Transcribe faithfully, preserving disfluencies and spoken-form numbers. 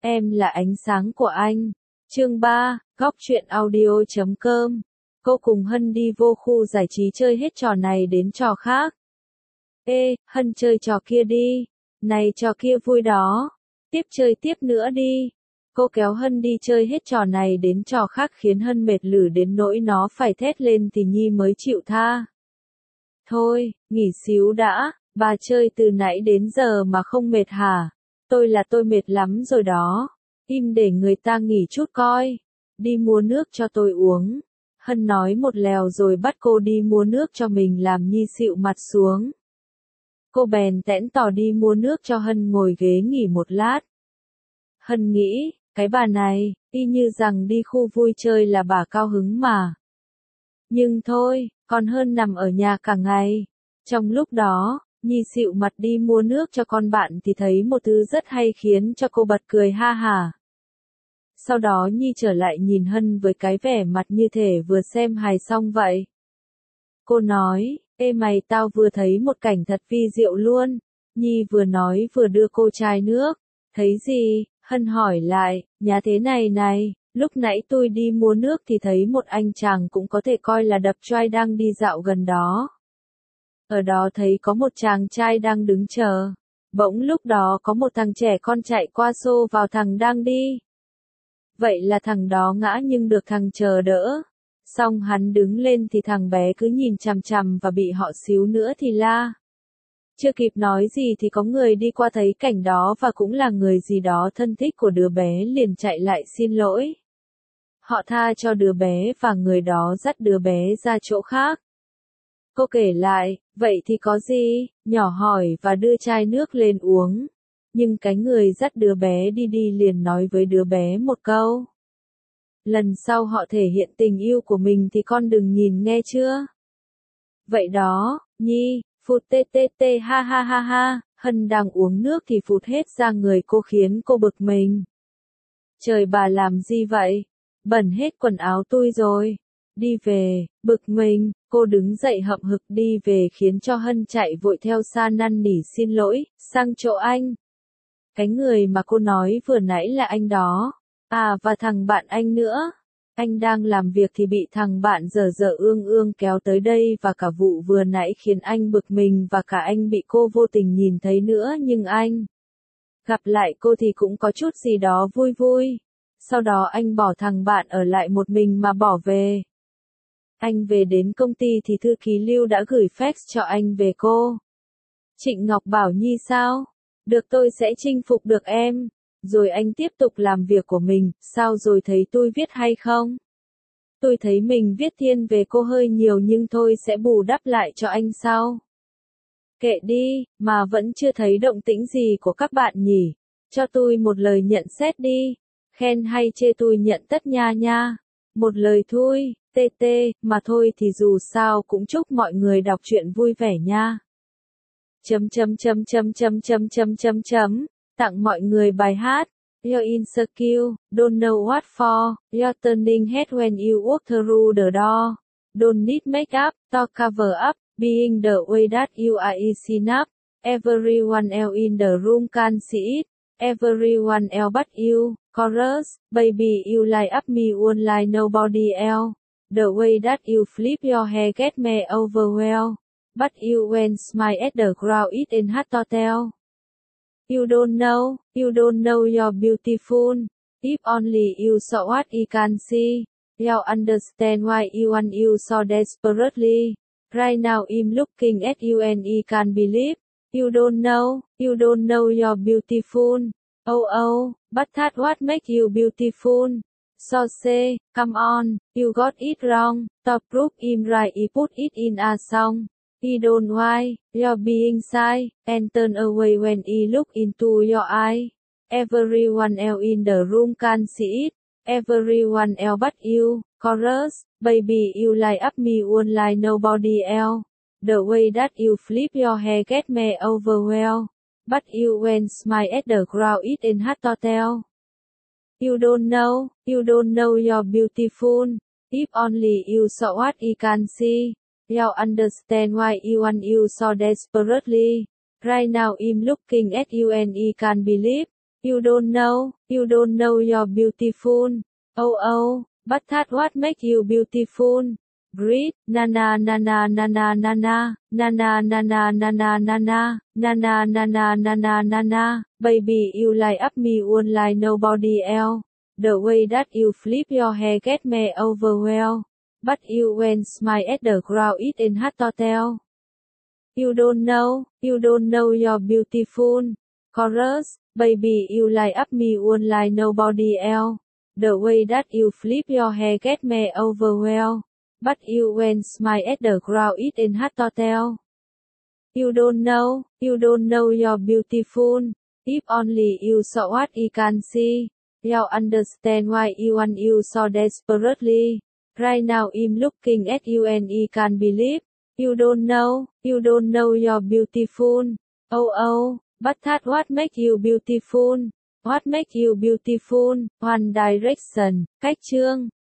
Em là ánh sáng của anh. Chương ba, góc truyện audio chấm com. Cô cùng Hân đi vô khu giải trí chơi hết trò này đến trò khác. Ê, Hân chơi trò kia đi. Này trò kia vui đó. Tiếp chơi tiếp nữa đi. Cô kéo Hân đi chơi hết trò này đến trò khác khiến Hân mệt lử đến nỗi nó phải thét lên thì Nhi mới chịu tha. Thôi, nghỉ xíu đã, bà chơi từ nãy đến giờ mà không mệt hả? Tôi là tôi mệt lắm rồi đó. Im để người ta nghỉ chút coi. Đi mua nước cho tôi uống. Hân nói một lèo rồi bắt cô đi mua nước cho mình làm Nhi xịu mặt xuống. Cô bèn tẽn tỏ đi mua nước cho Hân ngồi ghế nghỉ một lát. Hân nghĩ, cái bà này, y như rằng đi khu vui chơi là bà cao hứng mà. Nhưng thôi, còn hơn nằm ở nhà cả ngày. Trong lúc đó, Nhi xịu mặt đi mua nước cho con bạn thì thấy một thứ rất hay khiến cho cô bật cười ha hả. Sau đó Nhi trở lại nhìn Hân với cái vẻ mặt như thể vừa xem hài xong vậy. Cô nói, ê mày tao vừa thấy một cảnh thật vi diệu luôn. Nhi vừa nói vừa đưa cô chai nước. Thấy gì? Hân hỏi lại, nhà thế này này, lúc nãy tôi đi mua nước thì thấy một anh chàng cũng có thể coi là đập choai đang đi dạo gần đó. Ở đó thấy có một chàng trai đang đứng chờ. Bỗng lúc đó có một thằng trẻ con chạy qua xô vào thằng đang đi. Vậy là thằng đó ngã nhưng được thằng chờ đỡ. Xong hắn đứng lên thì thằng bé cứ nhìn chằm chằm và bị họ xíu nữa thì la. Chưa kịp nói gì thì có người đi qua thấy cảnh đó và cũng là người gì đó thân thích của đứa bé liền chạy lại xin lỗi. Họ tha cho đứa bé và người đó dắt đứa bé ra chỗ khác. Cô kể lại, vậy thì có gì, nhỏ hỏi và đưa chai nước lên uống. Nhưng cái người dắt đứa bé đi đi liền nói với đứa bé một câu. Lần sau họ thể hiện tình yêu của mình thì con đừng nhìn nghe chưa? Vậy đó, Nhi, phụt tê tê tê ha ha ha ha, Hân đang uống nước thì phụt hết ra người cô khiến cô bực mình. Trời bà làm gì vậy? Bẩn hết quần áo tôi rồi. Đi về, bực mình, cô đứng dậy hậm hực đi về khiến cho Hân chạy vội theo xa năn nỉ xin lỗi, sang chỗ anh. Cái người mà cô nói vừa nãy là anh đó. À và thằng bạn anh nữa. Anh đang làm việc thì bị thằng bạn dở dở ương ương kéo tới đây và cả vụ vừa nãy khiến anh bực mình và cả anh bị cô vô tình nhìn thấy nữa nhưng anh. Gặp lại cô thì cũng có chút gì đó vui vui. Sau đó anh bỏ thằng bạn ở lại một mình mà bỏ về. Anh về đến công ty thì thư ký Lưu đã gửi fax cho anh về cô. Trịnh Ngọc bảo Nhi sao? Được tôi sẽ chinh phục được em. Rồi anh tiếp tục làm việc của mình, sao rồi thấy tôi viết hay không? Tôi thấy mình viết thiên về cô hơi nhiều nhưng thôi sẽ bù đắp lại cho anh sau. Kệ đi, mà vẫn chưa thấy động tĩnh gì của các bạn nhỉ? Cho tôi một lời nhận xét đi. Khen hay chê tôi nhận tất nha nha. Một lời thôi, tê tê, mà thôi thì dù sao cũng chúc mọi người đọc truyện vui vẻ nha. Chấm chấm chấm chấm chấm chấm chấm chấm chấm. Tặng mọi người bài hát. You're insecure, don't know what for, you're turning head when you walk through the door. Don't need makeup, to cover up, being the way that you are is enough. Everyone else in the room can see it. Everyone else but you. Chorus, baby you light up me one like nobody else. The way that you flip your hair get me overwhelmed. But you went smile at the crowd it in hot hotel. You don't know, you don't know you're beautiful. If only you saw what you can see. You'll understand why you want you so desperately. Right now I'm looking at you and I can't believe. You don't know, you don't know you're beautiful. Oh oh, but that's what makes you beautiful. So say, come on, you got it wrong. To prove I'm right I put it in a song. I don't why, you're being shy, and turn away when I look into your eye. Everyone else in the room can see it. Everyone else but you. Chorus, baby you light up me one like nobody else. The way that you flip your hair get me overwhelmed. But you went smile at the crowd it in hot hotel. You don't know, you don't know you're beautiful. If only you saw what I can see. You'll understand why you want you so desperately. Right now I'm looking at you and I can't believe. You don't know, you don't know you're beautiful. Oh oh, but that what makes you beautiful. Breathe, na na na na na na na na, na na na na na na na na, na na na na na na na na. Baby, you light up me one like nobody else. The way that you flip your hair get me overwhelmed. But you went smile at the crowd it in hot hotel. You don't know, you don't know you're beautiful. Chorus, baby you light up me one like nobody else. The way that you flip your hair get me overwhelmed. But you went smile at the crowd it in hot hotel. You don't know, you don't know you're beautiful. If only you saw what you can see. You'll understand why you want you so desperately. Right now I'm looking at you and I can't believe. You don't know, you don't know you're beautiful. Oh oh, but that what make you beautiful? What make you beautiful? One Direction, cách chương.